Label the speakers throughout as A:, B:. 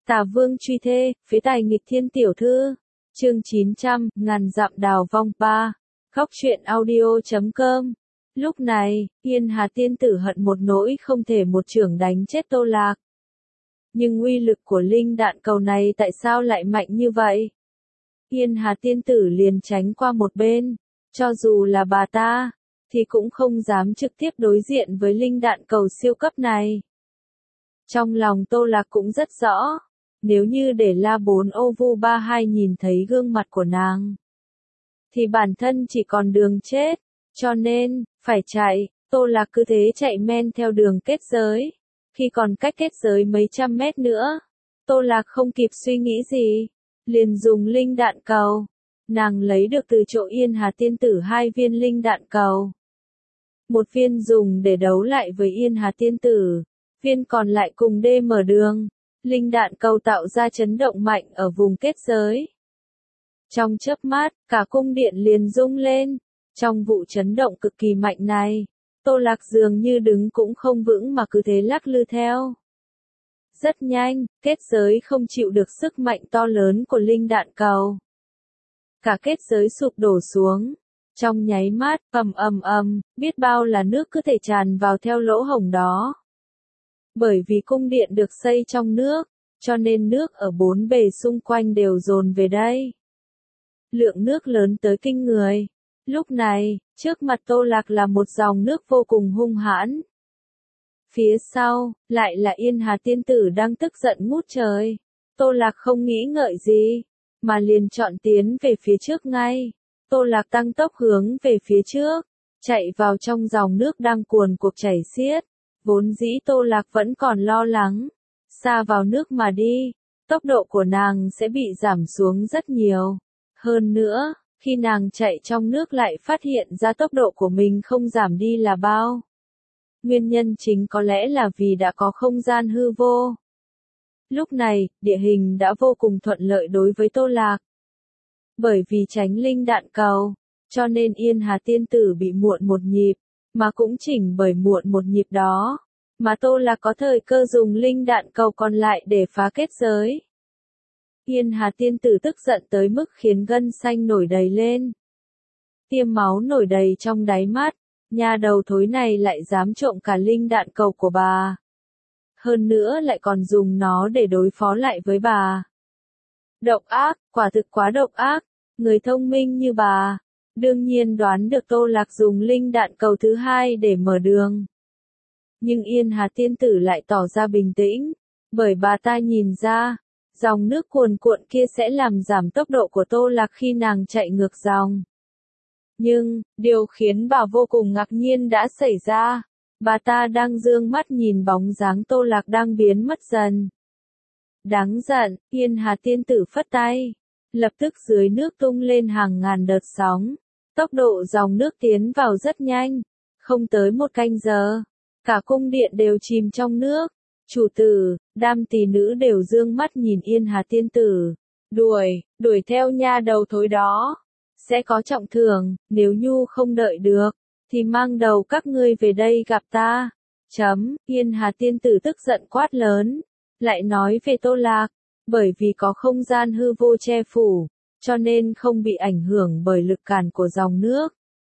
A: Tả Vương truy thê, phế tài nghịch thiên tiểu thư. Chương 900, ngàn dặm đào vong 3. Góc truyện audio.com. Lúc này, Yên Hà tiên tử hận một nỗi không thể một chưởng đánh chết Tô Lạc. Nhưng uy lực của linh đạn cầu này tại sao lại mạnh như vậy? Yên Hà tiên tử liền tránh qua một bên, cho dù là bà ta, thì cũng không dám trực tiếp đối diện với linh đạn cầu siêu cấp này. Trong lòng Tô Lạc cũng rất rõ, nếu như để La 4 OVU32 nhìn thấy gương mặt của nàng, thì bản thân chỉ còn đường chết, cho nên, phải chạy. Tô Lạc cứ thế chạy men theo đường kết giới. Khi còn cách kết giới mấy trăm mét nữa, Tô Lạc không kịp suy nghĩ gì, liền dùng linh đạn cầu. Nàng lấy được từ chỗ Yên Hà tiên tử 2 viên linh đạn cầu. Một viên dùng để đấu lại với Yên Hà tiên tử, viên còn lại cùng đê mở đường. Linh đạn cầu tạo ra chấn động mạnh ở vùng kết giới. Trong chớp mắt, cả cung điện liền rung lên. Trong vụ chấn động cực kỳ mạnh này, Tô Lạc dường như đứng cũng không vững mà cứ thế lắc lư theo. Rất nhanh, kết giới không chịu được sức mạnh to lớn của linh đạn cầu. Cả kết giới sụp đổ xuống. Trong nháy mắt, ầm, biết bao là nước cứ thể tràn vào theo lỗ hổng đó. Bởi vì cung điện được xây trong nước, cho nên nước ở bốn bề xung quanh đều dồn về đây. Lượng nước lớn tới kinh người. Lúc này, trước mặt Tô Lạc là một dòng nước vô cùng hung hãn. Phía sau, lại là Yên Hà tiên tử đang tức giận ngút trời. Tô Lạc không nghĩ ngợi gì, mà liền chọn tiến về phía trước ngay. Tô Lạc tăng tốc hướng về phía trước, chạy vào trong dòng nước đang cuồn cuộc chảy xiết. Vốn dĩ Tô Lạc vẫn còn lo lắng, xa vào nước mà đi, tốc độ của nàng sẽ bị giảm xuống rất nhiều. Hơn nữa, khi nàng chạy trong nước lại phát hiện ra tốc độ của mình không giảm đi là bao. Nguyên nhân chính có lẽ là vì đã có không gian hư vô. Lúc này, địa hình đã vô cùng thuận lợi đối với Tô Lạc. Bởi vì tránh linh đạn cầu, cho nên Yên Hà tiên tử bị muộn một nhịp, mà cũng chỉnh bởi muộn một nhịp đó, mà Tô Lạc có thời cơ dùng linh đạn cầu còn lại để phá kết giới. Yên Hà tiên tử tức giận tới mức khiến gân xanh nổi đầy lên. Tiêm máu nổi đầy trong đáy mắt, nha đầu thối này lại dám trộm cả linh đạn cầu của bà. Hơn nữa lại còn dùng nó để đối phó lại với bà. Độc ác, quả thực quá độc ác, người thông minh như bà, đương nhiên đoán được Tô Lạc dùng linh đạn cầu thứ 2 để mở đường. Nhưng Yên Hà tiên tử lại tỏ ra bình tĩnh, bởi bà ta nhìn ra, dòng nước cuồn cuộn kia sẽ làm giảm tốc độ của Tô Lạc khi nàng chạy ngược dòng. Nhưng, điều khiến bà vô cùng ngạc nhiên đã xảy ra. Bà ta đang dương mắt nhìn bóng dáng Tô Lạc đang biến mất dần. Đáng giận, Yên Hà tiên tử phất tay. Lập tức dưới nước tung lên hàng ngàn đợt sóng. Tốc độ dòng nước tiến vào rất nhanh. Không tới một canh giờ, cả cung điện đều chìm trong nước. Chủ tử, đám tỷ nữ đều dương mắt nhìn Yên Hà tiên tử. Đuổi theo nha đầu thối đó. Sẽ có trọng thưởng, nếu Nhu không đợi được, thì mang đầu các ngươi về đây gặp ta. Yên Hà tiên tử tức giận quát lớn. Lại nói về Tô Lạc, bởi vì có không gian hư vô che phủ, cho nên không bị ảnh hưởng bởi lực cản của dòng nước.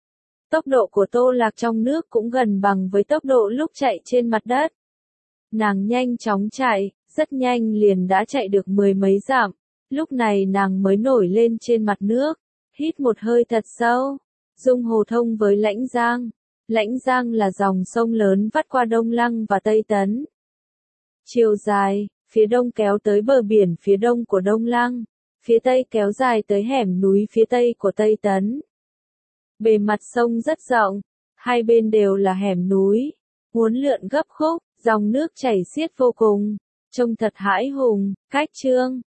A: Tốc độ của Tô Lạc trong nước cũng gần bằng với tốc độ lúc chạy trên mặt đất. Nàng nhanh chóng chạy, rất nhanh liền đã chạy được 10 mấy dặm, lúc này nàng mới nổi lên trên mặt nước, hít một hơi thật sâu, dung hồ thông với Lãnh Giang. Lãnh Giang là dòng sông lớn vắt qua Đông Lăng và Tây Tấn. Chiều dài, phía đông kéo tới bờ biển phía đông của Đông Lăng, phía tây kéo dài tới hẻm núi phía tây của Tây Tấn. Bề mặt sông rất rộng, hai bên đều là hẻm núi, uốn lượn gấp khúc, dòng nước chảy xiết vô cùng, trông thật hãi hùng. Cách chương